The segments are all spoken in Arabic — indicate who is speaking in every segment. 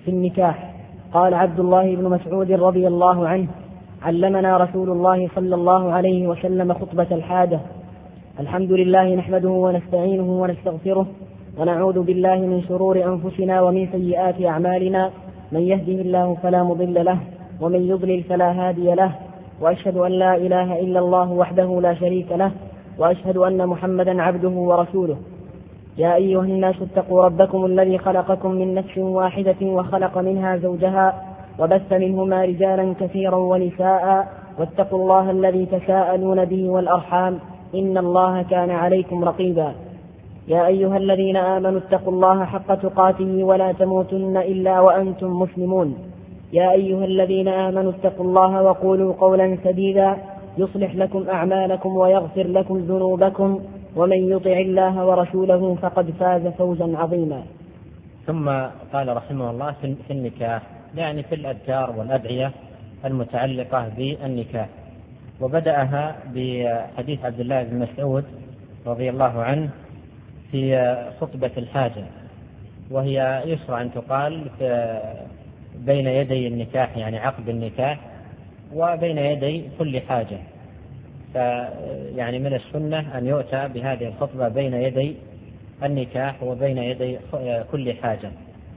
Speaker 1: النكاح. قال عبد الله بن مسعود رضي الله عنه: علمنا رسول الله صلى الله عليه وسلم خطبة الحاجة: الحمد لله نحمده ونستعينه ونستغفره ونعوذ بالله من شرور أنفسنا ومن سيئات أعمالنا، من يهده الله فلا مضل له ومن يضلل فلا هادي له، وأشهد أن لا إله إلا الله وحده لا شريك له، وأشهد أن محمدا عبده ورسوله. يا أيها الناس اتقوا ربكم الذي خلقكم من نفس واحدة وخلق منها زوجها وبث منهما رجالا كثيرا ونساء، واتقوا الله الذي تساءلون به والأرحام إن الله كان عليكم رقيبا. يا أيها الذين آمنوا اتقوا الله حق تقاته ولا تموتن إلا وأنتم مسلمون. يا أيها الذين آمنوا اتقوا الله وقولوا قولا سديدا يصلح لكم أعمالكم ويغفر لكم ذنوبكم، ومن يطع الله ورسوله فقد فاز فوزا عظيما.
Speaker 2: ثم قال رحمه الله في النكاح، يعني في الأذكار والأدعية المتعلقة بالنكاح، وبدأها بحديث عبد الله بن مسعود رضي الله عنه في خطبة الحاجة، وهي يشرع أن تقال بين يدي النكاح، يعني عقد النكاح، وبين يدي كل حاجة. يعني من السنة أن يؤتى بهذه الخطبة بين يدي النكاح وبين يدي كل حاجة،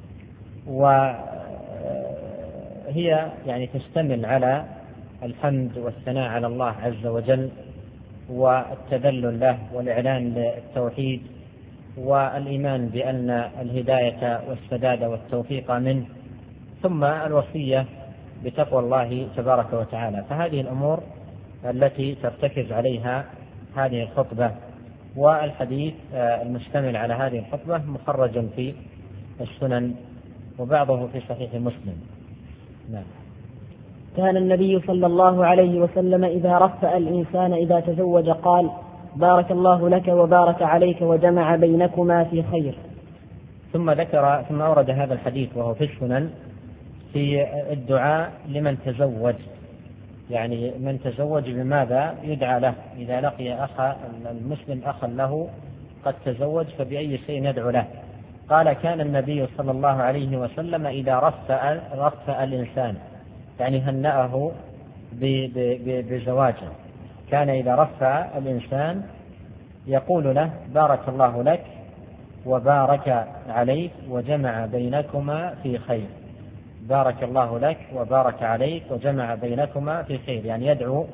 Speaker 2: وهي يعني تشتمل على الحمد والثناء على الله عز وجل، والتذلل له، والإعلان للتوحيد، والإيمان بأن الهداية والسداد والتوفيق منه، ثم الوصية بتقوى الله تبارك وتعالى. فهذه الأمور التي ترتكز عليها هذه الخطبة، والحديث المشتمل على هذه الخطبة مخرج في السنن وبعضه في صحيح مسلم. نعم.
Speaker 1: كان النبي صلى الله عليه وسلم إذا رفأ الإنسان إذا تزوج قال: بارك الله لك وبارك عليك وجمع بينكما في خير.
Speaker 2: ثم أورد هذا الحديث وهو في السنن في الدعاء لمن تزوج، يعني من تزوج بماذا يدعى له إذا لقي المسلم أخا له قد تزوج فبأي شيء يدعو له. قال: كان النبي صلى الله عليه وسلم إذا رفأ الإنسان، يعني هنأه بزواجه، كان إذا رفأ الإنسان يقول له: بارك الله لك وبارك عليك وجمع بينكما في خير. بارك الله لك وبارك عليك وجمع بينكما في خير، يعني يدعو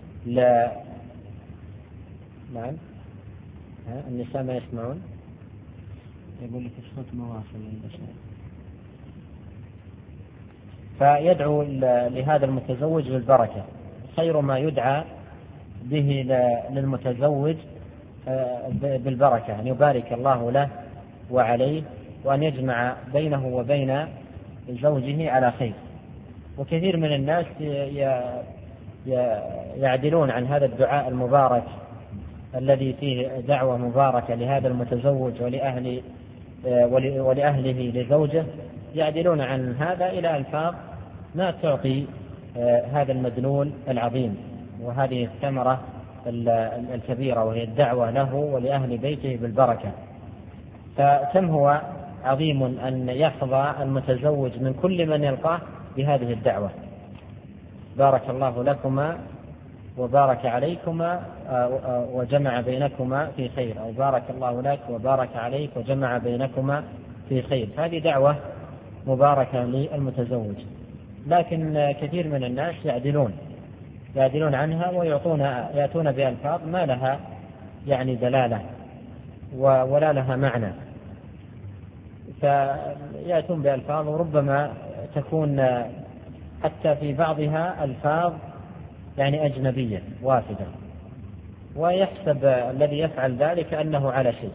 Speaker 2: نعم. النساء ما يسمعون، يقول لك الصوت مواصل للنساء. فيدعو لهذا المتزوج بالبركة، خير ما يدعى به للمتزوج بالبركة، أن يبارك الله له وعليه، وأن يجمع بينه وبين زوجه على خير. وكثير من الناس يعدلون عن هذا الدعاء المبارك الذي فيه دعوة مباركة لهذا المتزوج ولأهله لزوجه، يعدلون عن هذا إلى ألفاظ ما تعطي هذا المدلول العظيم وهذه الثمرة الكبيرة، وهي الدعوة له ولأهل بيته بالبركة. فكم هو عظيم أن يحظى المتزوج من كل من يلقاه بهذه الدعوة: بارك الله لكما وبارك عليكما وجمع بينكما في خير، أو بارك الله لك وبارك عليك وجمع بينكما في خير. هذه دعوة مباركة للمتزوج، لكن كثير من الناس يعدلون عنها ويأتون بألفاظ ما لها يعني دلالة ولا لها معنى، فيأتون بألفاظ وربما تكون حتى في بعضها ألفاظ يعني أجنبية وافدة، ويحسب الذي يفعل ذلك أنه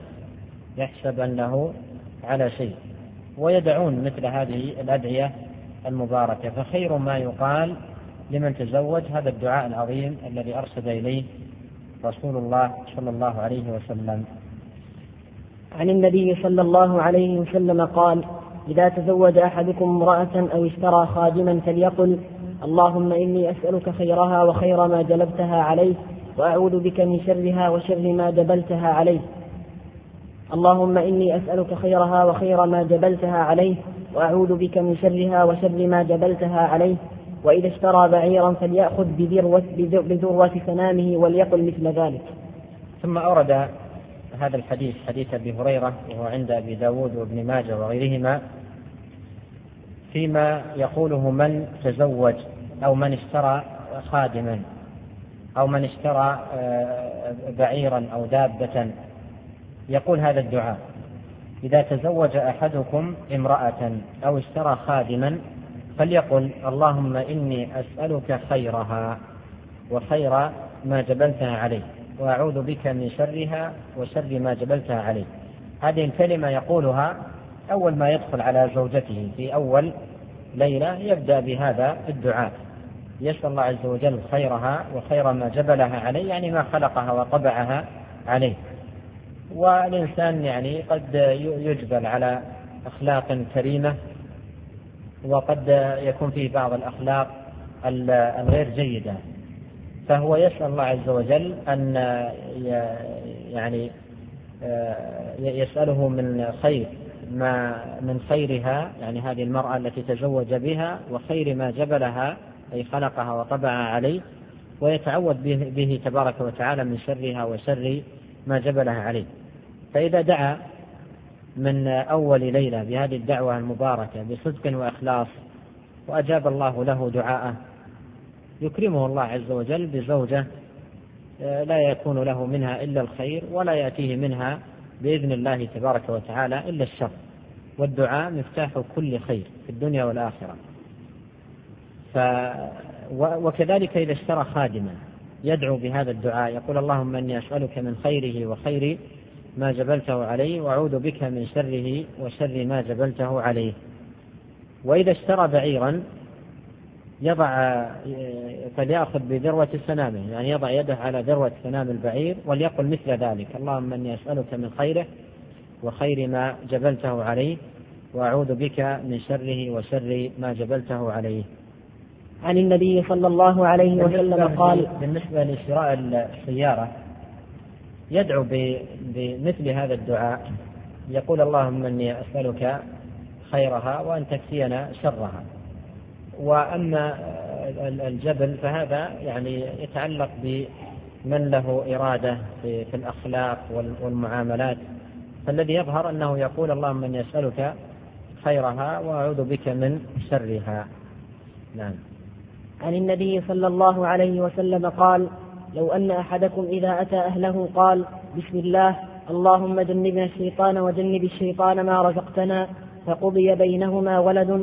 Speaker 2: على شيء، ويدعون مثل هذه الأدعية المباركة. فخير ما يقال لمن تزوج هذا الدعاء العظيم الذي أرشد إليه رسول الله صلى الله عليه وسلم.
Speaker 1: عن النبي صلى الله عليه وسلم قال: إذا تزوج أحدكم امرأة أو اشترى خادما فليقل: اللهم إني أسألك خيرها وخير ما جلبتها عليه، وأعوذ بك من شرها وشر ما جبلتها عليه. اللهم إني أسألك خيرها وخير ما جبلتها عليه، وأعوذ بك من شرها وشر ما جبلتها عليه. وإذا اشترى بعيرا فليأخذ بذروة سنامه وليقل مثل ذلك.
Speaker 2: ثم أورد هذا الحديث حديث أبي هريرة وهو عند أبي داود وابن ماجه وغيرهما فيما يقوله من تزوج أو من اشترى خادما أو من اشترى بعيرا أو دابة، يقول هذا الدعاء: إذا تزوج أحدكم امرأة أو اشترى خادما فليقل: اللهم إني أسألك خيرها وخير ما جبلتها عليه، وأعوذ بك من شرها وشر ما جبلتها عليه. هذه الكلمة يقولها أول ما يدخل على زوجته في أول ليلة، يبدأ بهذا الدعاء، يسأل الله عز وجل خيرها وخير ما جبلها عليه، يعني ما خلقها وطبعها عليه. والإنسان يعني قد يجبل على أخلاق كريمة، وقد يكون فيه بعض الأخلاق الغير جيدة، فهو يسأل الله عز وجل أن يعني يسأله من خيرها، يعني هذه المرأة التي تزوج بها، وخير ما جبلها أي خلقها وطبعها عليه، ويتعوذ به تبارك وتعالى من شرها وشر ما جبلها عليه. فإذا دعا من أول ليلة بهذه الدعوة المباركة بصدق وإخلاص وأجاب الله له دعاءه، يكرمه الله عز وجل بزوجة لا يكون له منها إلا الخير، ولا يأتيه منها بإذن الله تبارك وتعالى إلا الشر. والدعاء مفتاح كل خير في الدنيا والآخرة. وكذلك إذا اشترى خادما يدعو بهذا الدعاء، يقول: اللهم إني أسألك من خيره وخير ما جبلته عليه، وأعوذ بك من شره وشر ما جبلته عليه. وإذا اشترى بعيرا فليأخذ بذروة سنامه، يعني يضع يده على ذروة سنام البعير وليقل مثل ذلك: اللهم إني أسألك من خيره وخير ما جبلته عليه، وأعوذ بك من شره وشر ما جبلته عليه.
Speaker 1: عن النبي صلى الله عليه وسلم قال:
Speaker 2: بالنسبة لشراء السيارة يدعو بمثل هذا الدعاء، يقول: اللهم إني أسألك خيرها وأن تكفينا شرها. وأما الجبل فهذا يعني يتعلق بمن له إرادة في الأخلاق والمعاملات، فالذي يظهر أنه يقول: اللهم إني أسألك خيرها وأعوذ بك من شرها. نعم.
Speaker 1: عن النبي صلى الله عليه وسلم قال: لو أن أحدكم إذا أتى أهله قال: بسم الله اللهم جنبنا الشيطان وجنب الشيطان ما رزقتنا، فقضي بينهما ولد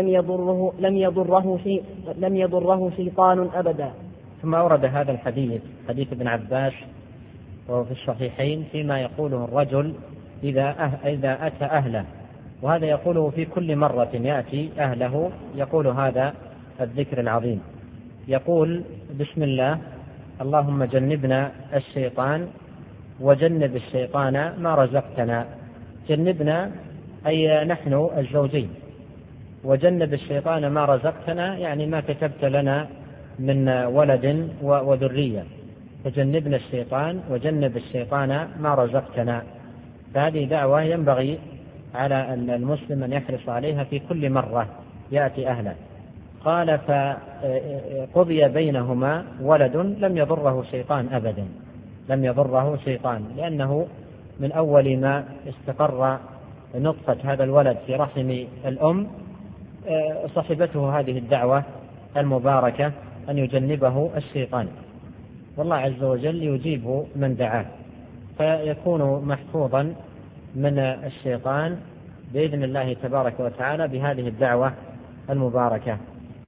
Speaker 1: لم يضره شيطان أبدا.
Speaker 2: ثم أورد هذا الحديث، حديث ابن عباس وهو في الصحيحين، فيما يقوله الرجل إذا أتى أهله، وهذا يقوله في كل مرة يأتي أهله، يقول هذا الذكر العظيم، يقول: بسم الله اللهم جنبنا الشيطان وجنب الشيطان ما رزقتنا. جنبنا أي نحن الزوجين، وجنب الشيطان ما رزقتنا يعني ما كتبت لنا من ولد وذرية، فجنبنا الشيطان وجنب الشيطان ما رزقتنا. فهذه دعوة ينبغي على المسلم أن يحرص عليها في كل مرة يأتي أهله. قال: فقضي بينهما ولد لم يضره شيطان أبدا، لم يضره شيطان، لأنه من أول ما استقر نطفة هذا الولد في رحم الأم صحبته هذه الدعوة المباركة أن يجنبه الشيطان، والله عز وجل يجيب من دعاه، فيكون محفوظا من الشيطان بإذن الله تبارك وتعالى بهذه الدعوة المباركة.